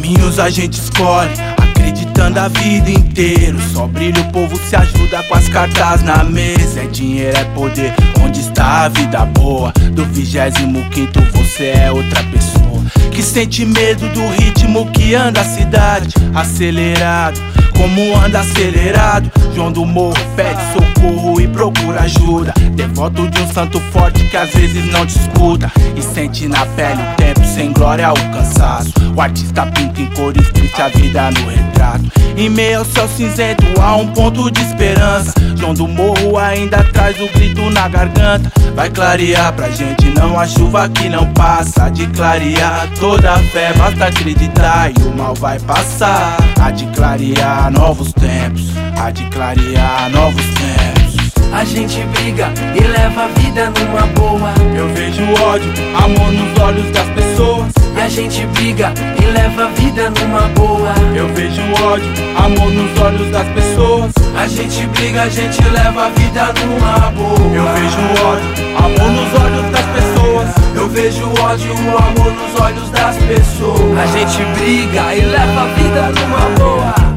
caminhos a gente escolhe, acreditando a vida inteira. Só brilha, o povo se ajuda com as cartas na mesa. É dinheiro, é poder, onde está a vida boa? Do 25º você é outra pessoa, que sente medo do ritmo que anda a cidade. Acelerado, como anda acelerado. João do Morro pede socorro e procura ajuda. Devoto de um santo forte que às vezes não te escuta, e sente na pele o tempo sem glória o cansaço. O artista pinta em cores triste a vida no retrato. Em meio ao céu cinzento há um ponto de esperança. João do Morro ainda traz o grito na garganta. Vai clarear pra gente, não a chuva que não passa. De clarear toda a fé, basta acreditar e o mal vai passar. Há de clarear novos tempos, há de clarear novos tempos. A gente briga e leva a vida numa boa. Eu vejo ódio, amor nos olhos das pessoas. E a gente briga e leva a vida numa boa. Eu vejo ódio, amor nos olhos das pessoas. A gente briga, a gente leva a vida numa boa. Eu vejo ódio, amor nos olhos das pessoas. Eu vejo ódio, amor nos olhos das pessoas. A gente briga e leva a vida numa boa.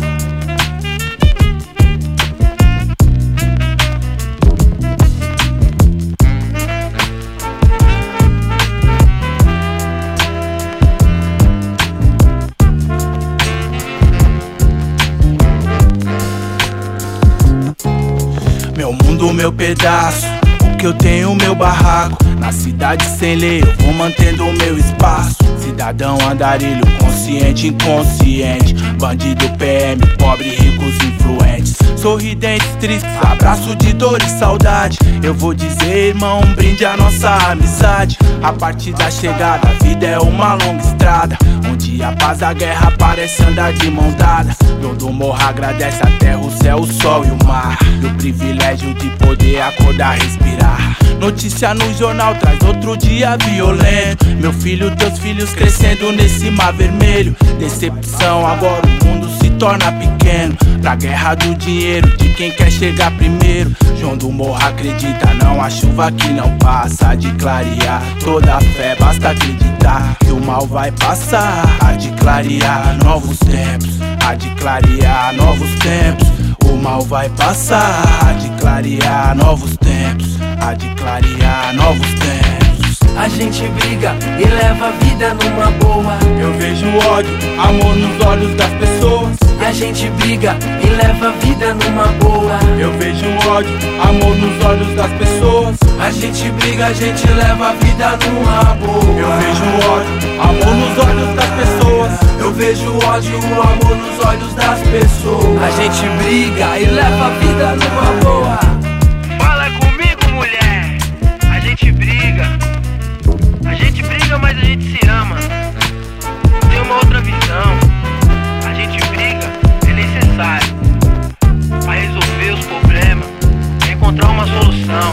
Meu mundo, meu pedaço, o que eu tenho, meu barraco. Na cidade sem lei eu vou mantendo o meu espaço. Cidadão andarilho, consciente, inconsciente. Bandido, PM, pobre, ricos, influentes. Sorridentes, tristes, abraço de dor e saudade. Eu vou dizer, irmão, um brinde à nossa amizade. A partir da chegada, a vida é uma longa estrada, onde a paz, a guerra parece andar de mão dada. João do Morro agradece a terra, o céu, o sol e o mar, e o privilégio de poder acordar, respirar. Notícia no jornal traz outro dia violento. Meu filho, teus filhos crescendo nesse mar vermelho. Decepção, agora o mundo se torna pequeno pra guerra do dinheiro, de quem quer chegar primeiro. João do Morro acredita, não há chuva que não passa. Há de clarear toda a fé, basta acreditar que o mal vai passar. Há de clarear novos tempos, há de clarear novos tempos. O mal vai passar, há de clarear novos tempos, há de clarear novos tempos. A gente briga e leva a vida numa boa. Eu vejo ódio, amor nos olhos das pessoas. E a gente briga e leva a vida numa boa. Eu vejo ódio, amor nos olhos das pessoas. A gente briga, a gente leva a vida numa boa. Eu vejo ódio, amor nos olhos das pessoas. Eu vejo ódio, amor nos olhos das pessoas. A gente briga e leva a vida numa boa. Fala comigo, mulher. A gente briga. A gente briga, mas a gente se ama. Tem uma outra visão. A gente briga, é necessário pra resolver os problemas, pra encontrar uma solução.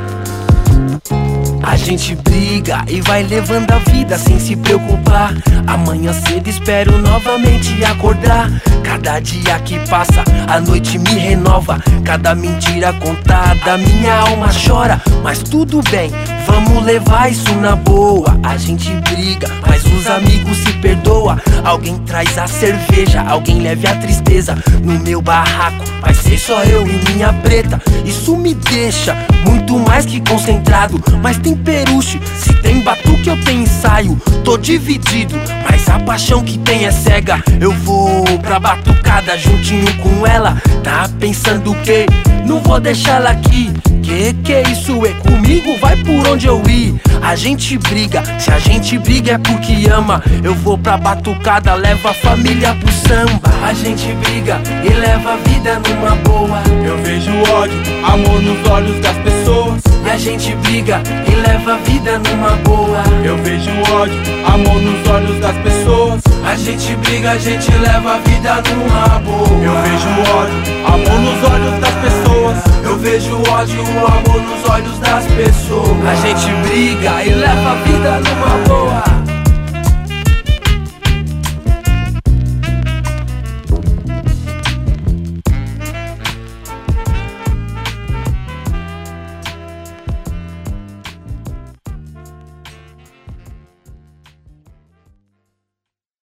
A gente briga e vai levando a vida sem se preocupar. Amanhã cedo espero novamente acordar. Cada dia que passa, a noite me renova. Cada mentira contada, minha alma chora. Mas tudo bem, vamos levar isso na boa. A gente briga, mas os amigos se perdoam. Alguém traz a cerveja, alguém leve a tristeza. No meu barraco vai ser só eu e minha preta. Isso me deixa muito mais que concentrado. Mas tem peruche, se tem batuque eu tenho ensaio. Tô dividido, mas a paixão que tem é cega. Eu vou pra batucada juntinho com ela. Tá pensando o quê? Não vou deixar ela aqui. Que é isso, é comigo, vai por onde eu ir. A gente briga, se a gente briga é porque ama. Eu vou pra batucada, levo a família pro samba. A gente briga e leva a vida numa boa. Eu vejo ódio, amor nos olhos das pessoas. E a gente briga e leva a vida numa boa. Eu vejo ódio, amor nos olhos das pessoas. A gente briga, a gente leva a vida numa boa. Eu vejo ódio, amor nos olhos das pessoas. Eu vejo ódio, amor nos olhos das pessoas. A gente briga e leva a vida numa boa.